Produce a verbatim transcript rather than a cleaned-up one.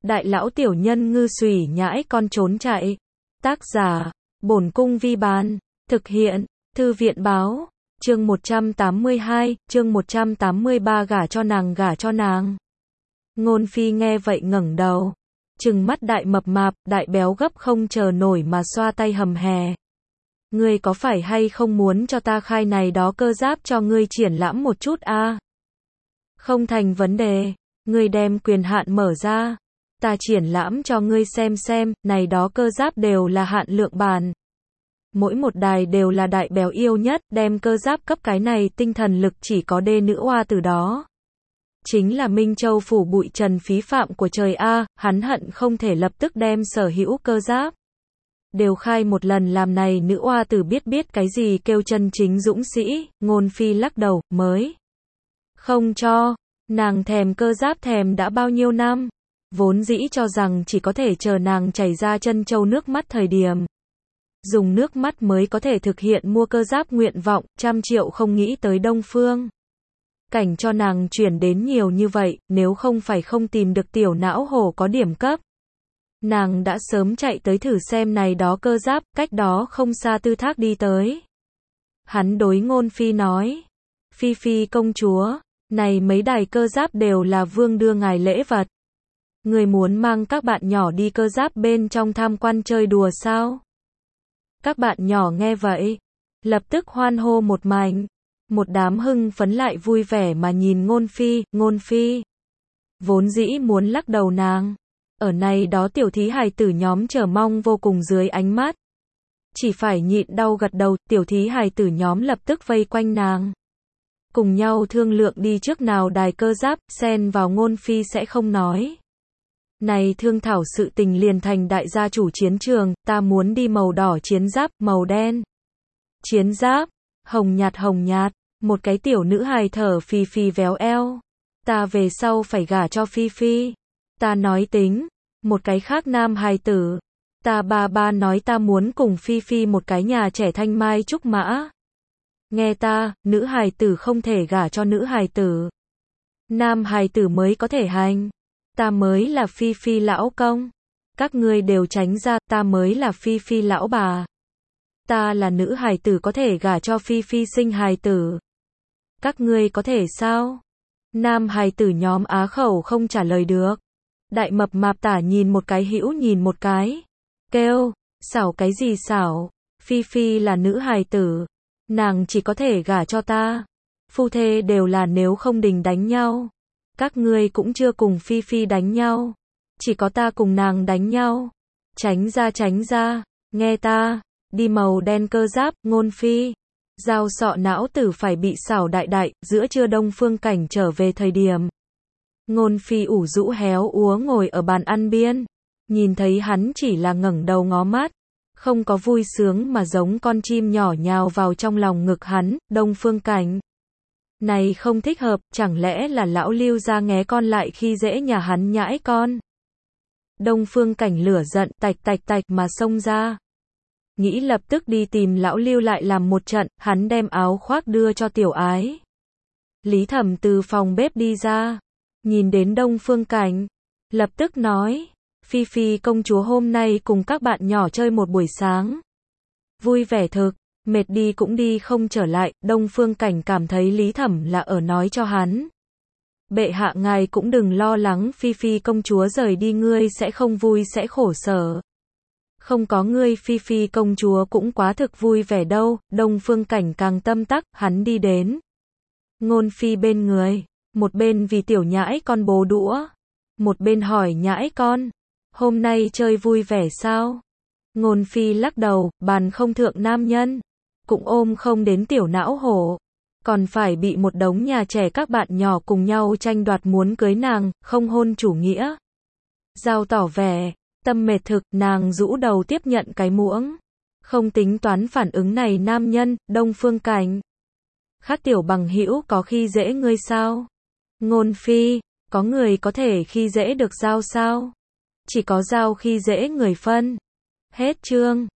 Đại lão tiểu nhân ngư xùy nhãi con trốn chạy. Tác giả, Bổn Cung Vi Bán. Thực hiện, Thư viện Báo. Chương một trăm tám mươi hai, chương một trăm tám mươi ba gả cho nàng gả cho nàng. Ngôn Phi nghe vậy ngẩng đầu. Trừng mắt đại mập mạp, đại béo gấp không chờ nổi mà xoa tay hầm hè. Ngươi có phải hay không muốn cho ta khai này đó cơ giáp cho ngươi triển lãm một chút a? À? Không thành vấn đề, ngươi đem quyền hạn mở ra. Ta triển lãm cho ngươi xem xem, này đó cơ giáp đều là hạn lượng bản. Mỗi một đài đều là đại béo yêu nhất, đem cơ giáp cấp cái này tinh thần lực chỉ có đê nữ oa từ đó. Chính là Minh Châu phủ bụi trần phí phạm của trời A, hắn hận không thể lập tức đem sở hữu cơ giáp. Đều khai một lần làm này nữ oa tử biết biết cái gì kêu chân chính dũng sĩ, Ngôn Phi lắc đầu, mới. Không cho, nàng thèm cơ giáp thèm đã bao nhiêu năm, vốn dĩ cho rằng chỉ có thể chờ nàng chảy ra chân châu nước mắt thời điểm. Dùng nước mắt mới có thể thực hiện mua cơ giáp nguyện vọng, trăm triệu không nghĩ tới Đông Phương. Cảnh cho nàng chuyển đến nhiều như vậy, nếu không phải không tìm được tiểu não hổ có điểm cấp. Nàng đã sớm chạy tới thử xem này đó cơ giáp, cách đó không xa Tư Thác đi tới. Hắn đối Ngôn Phi nói, Phi Phi công chúa, này mấy đài cơ giáp đều là vương đưa ngài lễ vật. Người muốn mang các bạn nhỏ đi cơ giáp bên trong tham quan chơi đùa sao? Các bạn nhỏ nghe vậy, lập tức hoan hô một mảnh. Một đám hưng phấn lại vui vẻ mà nhìn Ngôn Phi, Ngôn Phi. Vốn dĩ muốn lắc đầu nàng. Ở này đó tiểu thí hài tử nhóm chờ mong vô cùng dưới ánh mắt. Chỉ phải nhịn đau gật đầu, tiểu thí hài tử nhóm lập tức vây quanh nàng. Cùng nhau thương lượng đi trước nào đài cơ giáp, xen vào Ngôn Phi sẽ không nói. Này thương thảo sự tình liền thành đại gia chủ chiến trường, ta muốn đi màu đỏ chiến giáp, màu đen. Chiến giáp, hồng nhạt hồng nhạt, một cái tiểu nữ hài thở phì phì véo eo. Ta về sau phải gả cho Phi Phi. Ta nói tính, một cái khác nam hài tử. Ta ba ba nói ta muốn cùng Phi Phi một cái nhà trẻ thanh mai trúc mã. Nghe ta, nữ hài tử không thể gả cho nữ hài tử. Nam hài tử mới có thể hành. Ta mới là Phi Phi lão công. Các ngươi đều tránh ra, ta mới là Phi Phi lão bà. Ta là nữ hài tử có thể gả cho Phi Phi sinh hài tử. Các ngươi có thể sao? Nam hài tử nhóm á khẩu không trả lời được. Đại mập mạp tả nhìn một cái hữu nhìn một cái. Kêu, xảo cái gì xảo? Phi Phi là nữ hài tử. Nàng chỉ có thể gả cho ta. Phu thê đều là nếu không đình đánh nhau. Các ngươi cũng chưa cùng Phi Phi đánh nhau. Chỉ có ta cùng nàng đánh nhau. Tránh ra tránh ra. Nghe ta. Đi màu đen cơ giáp, Ngôn Phi. Dao sọ não tử phải bị xảo đại đại, giữa trưa Đông Phương Cảnh trở về thời điểm. Ngôn Phi ủ rũ héo úa ngồi ở bàn ăn biên. Nhìn thấy hắn chỉ là ngẩng đầu ngó mắt. Không có vui sướng mà giống con chim nhỏ nhào vào trong lòng ngực hắn, Đông Phương Cảnh. Này không thích hợp, chẳng lẽ là lão Lưu ra nghé con lại khi dễ nhà hắn nhãi con. Đông Phương Cảnh lửa giận, tạch tạch tạch mà xông ra. Nghĩ lập tức đi tìm lão Lưu lại làm một trận, hắn đem áo khoác đưa cho tiểu ái. Lý Thẩm từ phòng bếp đi ra, nhìn đến Đông Phương Cảnh, lập tức nói, Phi Phi công chúa hôm nay cùng các bạn nhỏ chơi một buổi sáng. Vui vẻ thực, mệt đi cũng đi không trở lại, Đông Phương Cảnh cảm thấy Lý Thẩm là ở nói cho hắn. Bệ hạ ngài cũng đừng lo lắng, Phi Phi công chúa rời đi ngươi sẽ không vui sẽ khổ sở. Không có ngươi Phi Phi công chúa cũng quá thực vui vẻ đâu, Đông Phương Cảnh càng tâm tắc, hắn đi đến. Ngôn Phi bên người, một bên vì tiểu nhãi con bố đũa, một bên hỏi nhãi con, hôm nay chơi vui vẻ sao? Ngôn Phi lắc đầu, bàn không thượng nam nhân, cũng ôm không đến tiểu não hổ, còn phải bị một đống nhà trẻ các bạn nhỏ cùng nhau tranh đoạt muốn cưới nàng, không hôn chủ nghĩa. Giao tỏ vẻ, tâm mệt thực, nàng rũ đầu tiếp nhận cái muỗng. Không tính toán phản ứng này nam nhân, Đông Phương Cảnh. Khác tiểu bằng hữu có khi dễ ngươi sao? Ngôn Phi, có người có thể khi dễ được Giao sao? Chỉ có Giao khi dễ người phân. Hết chương.